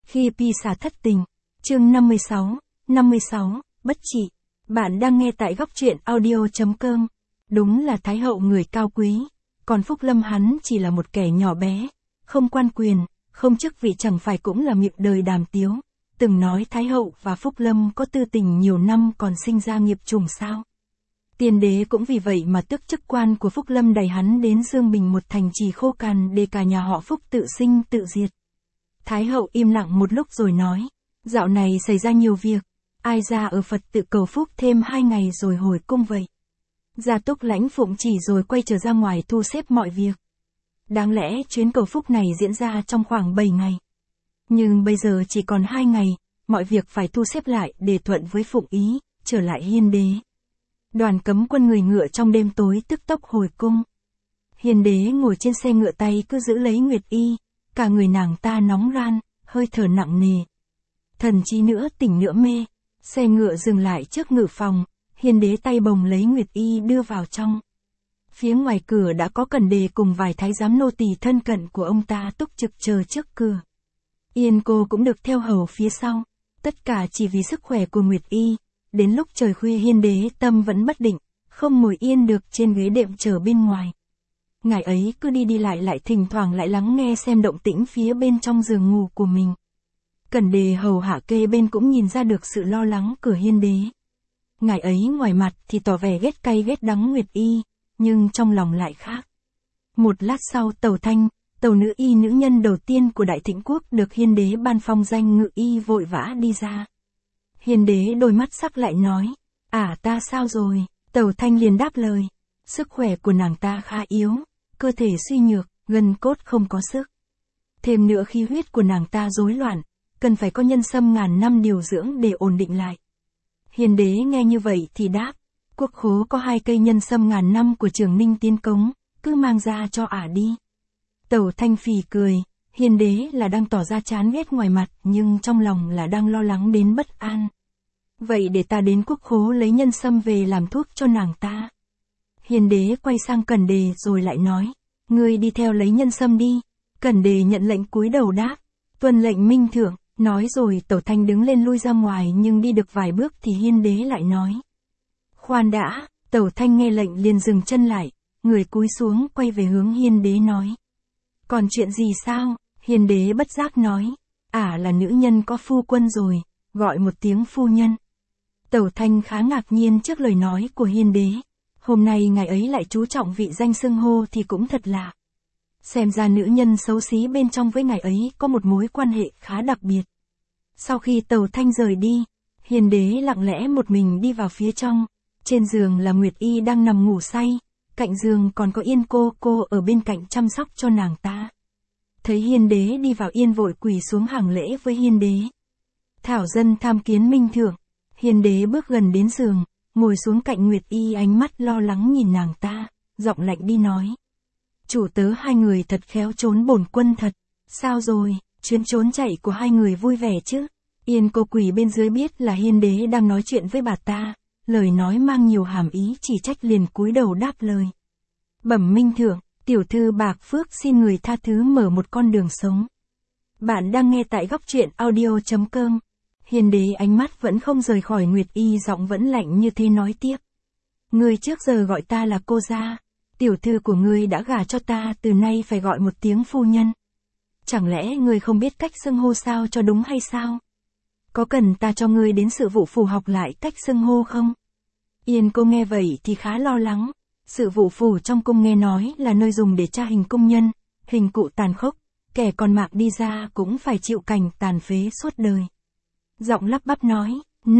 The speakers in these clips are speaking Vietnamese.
Khi Pisa thất tình, chương 56, bất trị. Bạn đang nghe tại góc truyện audio.com. Đúng là Thái hậu người cao quý, còn Phúc Lâm hắn chỉ là một kẻ nhỏ bé, không quan quyền, không chức vị, chẳng phải cũng là miệng đời đàm tiếu. Từng nói Thái hậu và Phúc Lâm có tư tình nhiều năm còn sinh ra nghiệp trùng sao. Tiên đế cũng vì vậy mà tước chức quan của Phúc Lâm, đẩy hắn đến Dương Bình, một thành trì khô cằn để cả nhà họ Phúc tự sinh tự diệt. Thái hậu im lặng một lúc rồi nói, dạo này xảy ra nhiều việc, ai ra ở Phật tự cầu phúc thêm 2 ngày rồi hồi cung vậy. Gia Túc lãnh phụng chỉ rồi quay trở ra ngoài thu xếp mọi việc. Đáng lẽ chuyến cầu phúc này diễn ra trong khoảng 7 ngày. Nhưng bây giờ chỉ còn 2 ngày, mọi việc phải thu xếp lại để thuận với phụng ý, trở lại Hiên đế. Đoàn cấm quân người ngựa trong đêm tối tức tốc hồi cung. Hiên đế ngồi trên xe ngựa, tay cứ giữ lấy Nguyệt Y, cả người nàng ta nóng ran, hơi thở nặng nề. Thần trí nữa tỉnh nữa mê. Xe ngựa dừng lại trước ngự phòng, Hiên đế tay bồng lấy Nguyệt Y đưa vào trong. Phía ngoài cửa đã có Cẩn Đề cùng vài thái giám nô tỳ thân cận của ông ta túc trực chờ trước cửa. Yên cô cũng được theo hầu phía sau, tất cả chỉ vì sức khỏe của Nguyệt Y. Đến lúc trời khuya Hiên đế tâm vẫn bất định, không ngồi yên được trên ghế đệm chờ bên ngoài. Ngài ấy cứ đi đi lại, thỉnh thoảng lại lắng nghe xem động tĩnh phía bên trong giường ngủ của mình. Cẩn Đề hầu hạ kê bên cũng nhìn ra được sự lo lắng của Hiên đế. Ngài ấy ngoài mặt thì tỏ vẻ ghét cay ghét đắng Nguyệt Y, nhưng trong lòng lại khác. Một lát sau, Tầu Thanh, tầu nữ y nữ nhân đầu tiên của Đại Thịnh quốc được Hiên đế ban phong danh ngự y vội vã đi ra. Hiên đế đôi mắt sắc lại nói, ta sao rồi? Tầu Thanh liền đáp lời, sức khỏe của nàng ta khá yếu, cơ thể suy nhược, gân cốt không có sức. Thêm nữa khí huyết của nàng ta rối loạn, cần phải có nhân sâm ngàn năm điều dưỡng để ổn định lại. Hiên đế nghe như vậy thì đáp, quốc khố có 2 cây nhân sâm ngàn năm của Trường Ninh Tiên Cống, cứ mang ra cho đi. Tầu Thanh phì cười, Hiên đế là đang tỏ ra chán ghét ngoài mặt, nhưng trong lòng là đang lo lắng đến bất an. Vậy để ta đến quốc khố lấy nhân sâm về làm thuốc cho nàng ta. Hiên đế quay sang Cẩn Đề rồi lại nói, ngươi đi theo lấy nhân sâm đi. Cẩn Đề nhận lệnh cúi đầu đáp, tuân lệnh minh thượng. Nói rồi Tầu Thanh đứng lên lui ra ngoài, nhưng đi được vài bước thì Hiên đế lại nói, khoan đã. Tầu Thanh nghe lệnh liền dừng chân lại, người cúi xuống quay về hướng Hiên đế nói, còn chuyện gì sao? Hiên đế bất giác nói, là nữ nhân có phu quân rồi, gọi một tiếng phu nhân. Tầu Thanh khá ngạc nhiên trước lời nói của Hiên đế. Hôm nay ngài ấy lại chú trọng vị danh xưng hô thì cũng thật lạ. Xem ra nữ nhân xấu xí bên trong với ngài ấy có một mối quan hệ khá đặc biệt. Sau khi Tầu Thanh rời đi, Hiên đế lặng lẽ một mình đi vào phía trong. Trên giường là Nguyệt Y đang nằm ngủ say, cạnh giường còn có Yên cô ở bên cạnh chăm sóc cho nàng ta. Thấy Hiên đế đi vào, Yên vội quỳ xuống hành lễ với Hiên đế. Thảo dân tham kiến minh thượng. Hiên đế bước gần đến giường, ngồi xuống cạnh Nguyệt Y, ánh mắt lo lắng nhìn nàng ta, giọng lạnh đi nói, chủ tớ 2 người thật khéo trốn bổn quân thật. Sao rồi, chuyến trốn chạy của 2 người vui vẻ chứ? Yên cô quỳ bên dưới biết là Hiên đế đang nói chuyện với bà ta, lời nói mang nhiều hàm ý chỉ trách, liền cúi đầu đáp lời, bẩm minh thượng, tiểu thư Bạc Phước xin người tha thứ, mở một con đường sống. Bạn đang nghe tại góc truyện audio.com. Hiên đế ánh mắt vẫn không rời khỏi Nguyệt Y, giọng vẫn lạnh như thế nói tiếp, ngươi trước giờ gọi ta là cô gia, tiểu thư của ngươi đã gả cho ta, từ nay phải gọi một tiếng phu nhân. Chẳng lẽ ngươi không biết cách xưng hô sao cho đúng hay sao? Có cần ta cho ngươi đến Sự vụ phủ học lại cách xưng hô không? Yên cô nghe vậy thì khá lo lắng. Sự vụ phủ trong cung nghe nói là nơi dùng để tra hình cung nhân, hình cụ tàn khốc, kẻ còn mạng đi ra cũng phải chịu cảnh tàn phế suốt đời. Giọng lắp bắp nói,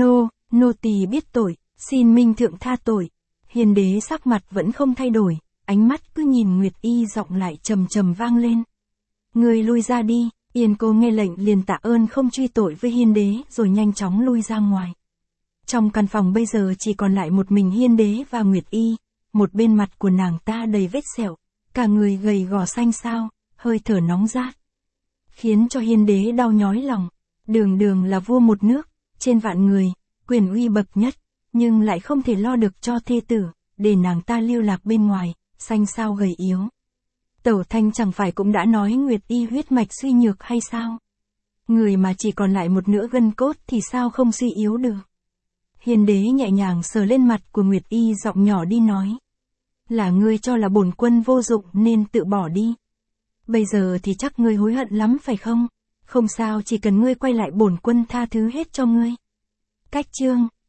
nô tỳ biết tội, xin minh thượng tha tội. Hiên đế sắc mặt vẫn không thay đổi, ánh mắt cứ nhìn Nguyệt Y, giọng lại trầm trầm vang lên, ngươi lui ra đi. Yên cô nghe lệnh liền tạ ơn không truy tội với Hiên đế rồi nhanh chóng lui ra ngoài. Trong căn phòng bây giờ chỉ còn lại một mình Hiên đế và Nguyệt Y. Một bên mặt của nàng ta đầy vết sẹo, cả người gầy gò xanh xao, hơi thở nóng rát, khiến cho Hiên đế đau nhói lòng. Đường là vua một nước, trên vạn người, quyền uy bậc nhất, nhưng lại không thể lo được cho thê tử, để nàng ta lưu lạc bên ngoài, xanh xao gầy yếu. Tầu Thanh chẳng phải cũng đã nói Nguyệt Y huyết mạch suy nhược hay sao? Người mà chỉ còn lại một nửa gân cốt thì sao không suy yếu được. Hiền đế nhẹ nhàng sờ lên mặt của Nguyệt Y, giọng nhỏ đi nói. Là ngươi cho là bổn quân vô dụng nên tự bỏ đi. Bây giờ thì chắc ngươi hối hận lắm phải không? Không sao, chỉ cần ngươi quay lại bổn quân tha thứ hết cho ngươi. Cách chương